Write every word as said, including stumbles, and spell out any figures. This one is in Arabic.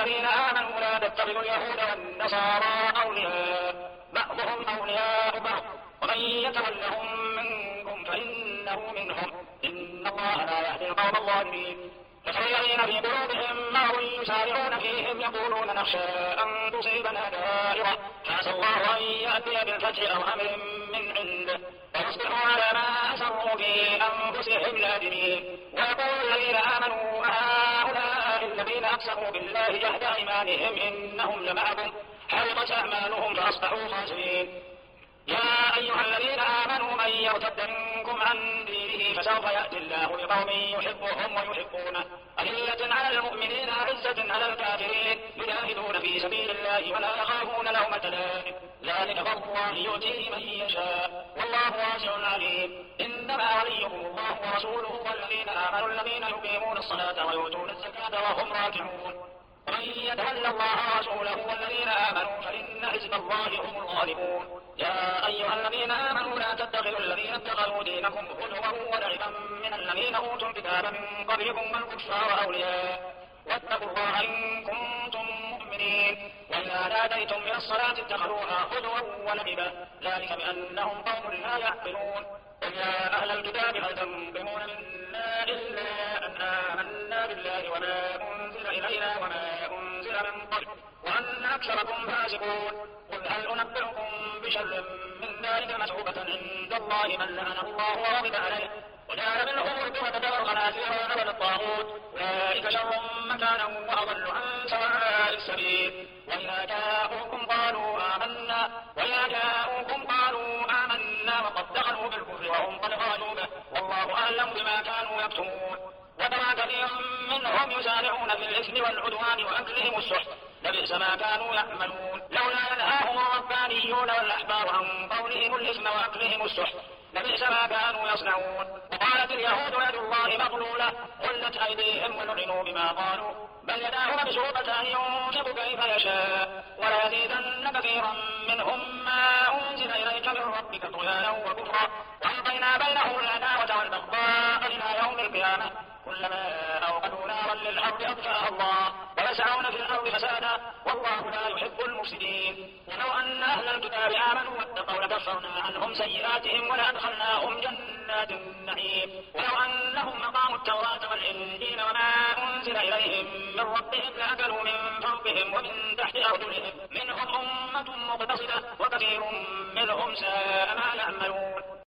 الذين آمنوا لا تتخذوا اليهود والنصارى أولياء بعضهم أولياء بعض ومن يتولهم منكم فإنه منهم إن الله لا يهدي القوم الظالمين. فالذين في قلوبهم مرض يسارعون فيهم يقولون نخشى أن تصيبنا دائرة فعسى الله أن يأتي بالفتح أو أمر من عنده ويصبحوا على ما أسروا في أنفسهم نادمين. ويقول الذين آمنوا هؤلاء الذين أقسموا بالله جهد أيمانهم إنهم لمعكم حبطت أعمالهم فأصبحوا خاسرين. يا أيها الذين آمنوا من يرتد منكم عن دينه فسوف يأتي الله بقوم يحبهم ويحبونه أذلة على المؤمنين أعزة على الكافرين يجاهدون في سبيل الله ولا يخافون لومة لائم ذلك فضل الله يؤتيه من يشاء والله واسع عليم. إنما وليكم الله ورسوله والذين آمنوا الذين يقيمون الصلاة ويؤتون الزكاة وهم راكعون ومن يتول الله ورسوله والذين آمنوا فإن حزب الله هم الغالبون. يا أيها الذين آمنوا لا تتخذوا الذين اتخذوا دينكم هزوا ولعبا من الذين أوتوا الكتاب من قبلكم والكفار أولياء واتقوا الله إن كنتم مؤمنين. وإذا ناديتم إلى الصلاة اتخذوها هزوا ولعبا ذلك بأنهم قوم لا يعقلون. قل يا أهل الكتاب هل تنقمون منا إلا أن آمنا بالله وما أنزل إلينا وما أنزل من قبل وأن أكثركم فاسقون. قل هل أنبئكم بشر من ذلك مثوبة عند الله من لعنه الله وغضب عليه وجعل منهم القردة والخنازير وعبد الطاغوت أولئك شر مكانا وأضل عن سواء السبيل. وإذا جاءوكم قالوا آمنا وإذا جاءوكم قالوا آمنا وقد دخلوا بالكفر وهم قد خرجوا به والله أعلم بما كانوا يكتمون. وترى كثيرا منهم يسارعون في الإثم والعدوان وأكلهم السحت لبئس ما كانوا يعملون. لولا ينهاهم الربانيون والأحبار عن قولهم الإثم وأكلهم السحت لبئس ما كانوا يصنعون. وقالت اليهود يد الله مغلولة غلت أيديهم ولعنوا بما قالوا بل يداه مبسوطتان ينفق كيف يشاء وليزيدن كثيرا منهم ما أنزل إليك من ربك طغيانا وكفرا وألقينا بينهم العداوة والبغضاء إلى يوم القيامة كلما أوقدوا نارا للحرب أطفأها الله ويسعون في الأرض فسادا والله لا يحب المفسدين. ولو أن أهل الكتاب آمنوا واتقوا لكفرنا عنهم سيئاتهم ولأدخلناهم جنات النعيم. ولو أنهم أقاموا التوراة والإنجيل وما أنزل إليهم من ربهم لأكلوا من فوقهم ومن تحت أرجلهم منهم أمة مقتصدة وكثير منهم ساء ما يعملون.